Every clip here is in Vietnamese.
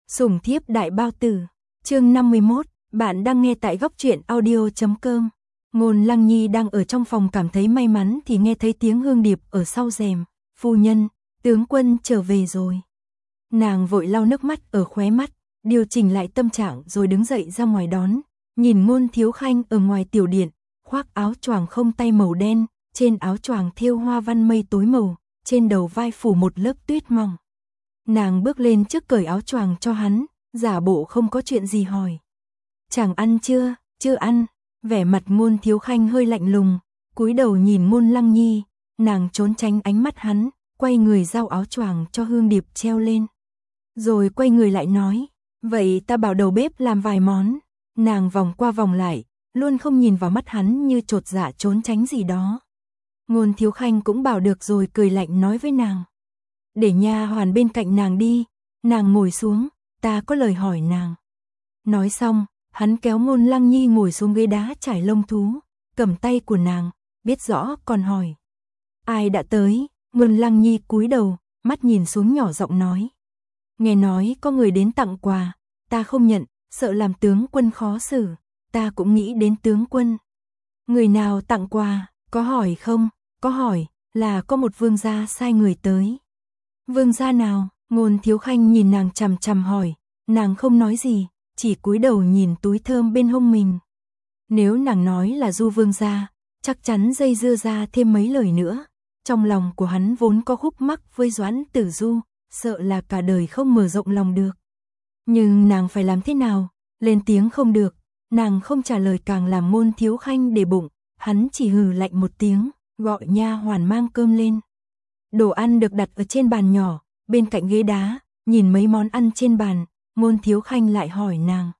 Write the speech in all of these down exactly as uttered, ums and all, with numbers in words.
Sủng thiếp đại bao tử. Chương năm mươi mốt, bạn đang nghe tại góc truyện audio chấm com. Ngôn Lăng Nhi đang ở trong phòng cảm thấy may mắn thì nghe thấy tiếng Hương Điệp ở sau rèm, "Phu nhân, tướng quân trở về rồi." Nàng vội lau nước mắt ở khóe mắt, điều chỉnh lại tâm trạng rồi đứng dậy ra ngoài đón, nhìn Ngôn Thiếu Khanh ở ngoài tiểu điện, khoác áo choàng không tay màu đen, trên áo choàng thêu hoa văn mây tối màu, trên đầu vai phủ một lớp tuyết mỏng. Nàng bước lên trước cởi áo choàng cho hắn, giả bộ không có chuyện gì hỏi. "Chàng ăn chưa?" "Chưa ăn." Vẻ mặt Ngôn Thiếu Khanh hơi lạnh lùng, cúi đầu nhìn Ngôn Lăng Nhi, nàng trốn tránh ánh mắt hắn, quay người giao áo choàng cho Hương Điệp treo lên. Rồi quay người lại nói, "Vậy ta bảo đầu bếp làm vài món." Nàng vòng qua vòng lại, luôn không nhìn vào mắt hắn như chột dạ trốn tránh gì đó. Ngôn Thiếu Khanh cũng bảo được rồi cười lạnh nói với nàng, "Để nha hoàn bên cạnh nàng đi." Nàng ngồi xuống, "Ta có lời hỏi nàng." Nói xong, hắn kéo Ngôn Lăng Nhi ngồi xuống ghế đá trải lông thú, cầm tay của nàng, biết rõ còn hỏi, "Ai đã tới?" Ngôn Lăng Nhi cúi đầu, mắt nhìn xuống nhỏ giọng nói, "Nghe nói có người đến tặng quà, ta không nhận, sợ làm tướng quân khó xử, ta cũng nghĩ đến tướng quân." "Người nào tặng quà, có hỏi không?" "Có hỏi, là có một vương gia sai người tới." "Vương gia nào?" Ngôn Thiếu Khanh nhìn nàng chằm chằm hỏi, nàng không nói gì, chỉ cúi đầu nhìn túi thơm bên hông mình. Nếu nàng nói là Du vương gia, chắc chắn dây dưa ra thêm mấy lời nữa. Trong lòng của hắn vốn có khúc mắc với Doãn Tử Du, sợ là cả đời không mở rộng lòng được. Nhưng nàng phải làm thế nào? Lên tiếng không được, nàng không trả lời càng làm Ngôn Thiếu Khanh để bụng, hắn chỉ hừ lạnh một tiếng, gọi nha hoàn mang cơm lên. Đồ ăn được đặt ở trên bàn nhỏ, bên cạnh ghế đá, nhìn mấy món ăn trên bàn, Ngôn Thiếu Khanh lại hỏi nàng.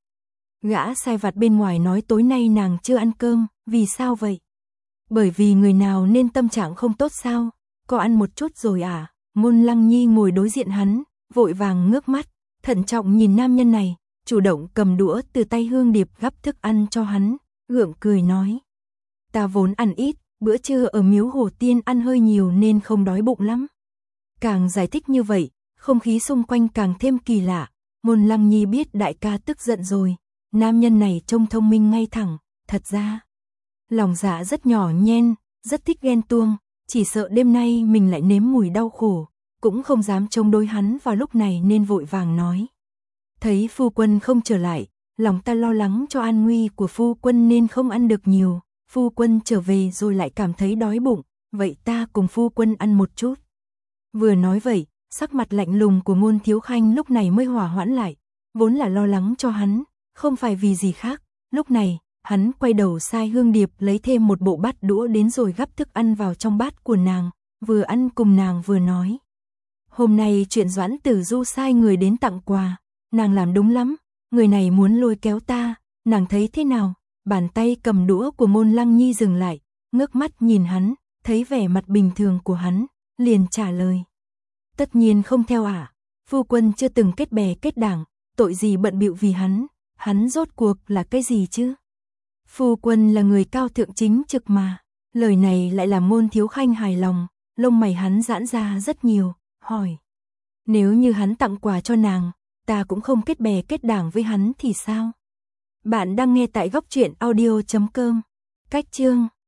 Gã sai vặt bên ngoài nói tối nay nàng chưa ăn cơm, vì sao vậy? Bởi vì người nào nên tâm trạng không tốt sao? Có ăn một chút rồi à? Ngôn Lăng Nhi ngồi đối diện hắn, vội vàng ngước mắt, thận trọng nhìn nam nhân này, chủ động cầm đũa từ tay Hương Điệp gắp thức ăn cho hắn, gượng cười nói. Ta vốn ăn ít, bữa trưa ở miếu Hồ Tiên ăn hơi nhiều nên không đói bụng lắm. Càng giải thích như vậy, không khí xung quanh càng thêm kỳ lạ. Ngôn Lăng Nhi biết đại ca tức giận rồi, nam nhân này trông thông minh ngay thẳng, thật ra lòng dạ rất nhỏ nhen, rất thích ghen tuông, chỉ sợ đêm nay mình lại nếm mùi đau khổ, cũng không dám chống đối hắn vào lúc này nên vội vàng nói. Thấy phu quân không trở lại, lòng ta lo lắng cho an nguy của phu quân nên không ăn được nhiều, phu quân trở về rồi lại cảm thấy đói bụng, vậy ta cùng phu quân ăn một chút. Vừa nói vậy, sắc mặt lạnh lùng của Ngôn Thiếu Khanh lúc này mới hòa hoãn lại, vốn là lo lắng cho hắn, không phải vì gì khác. Lúc này, hắn quay đầu sai Hương Điệp lấy thêm một bộ bát đũa đến rồi gắp thức ăn vào trong bát của nàng, vừa ăn cùng nàng vừa nói. Hôm nay chuyện Doãn Tử Du sai người đến tặng quà, nàng làm đúng lắm, người này muốn lôi kéo ta, nàng thấy thế nào? Bàn tay cầm đũa của Ngôn Lăng Nhi dừng lại, ngước mắt nhìn hắn, thấy vẻ mặt bình thường của hắn, liền trả lời. Tất nhiên không theo ạ, à. Phu quân chưa từng kết bè kết đảng, tội gì bận bịu vì hắn, hắn rốt cuộc là cái gì chứ? Phu quân là người cao thượng chính trực mà. Lời này lại làm Ngôn Thiếu Khanh hài lòng, lông mày hắn giãn ra rất nhiều, hỏi. Nếu như hắn tặng quà cho nàng, ta cũng không kết bè kết đảng với hắn thì sao? Bạn đang nghe tại góc truyện audio chấm com. Cách chương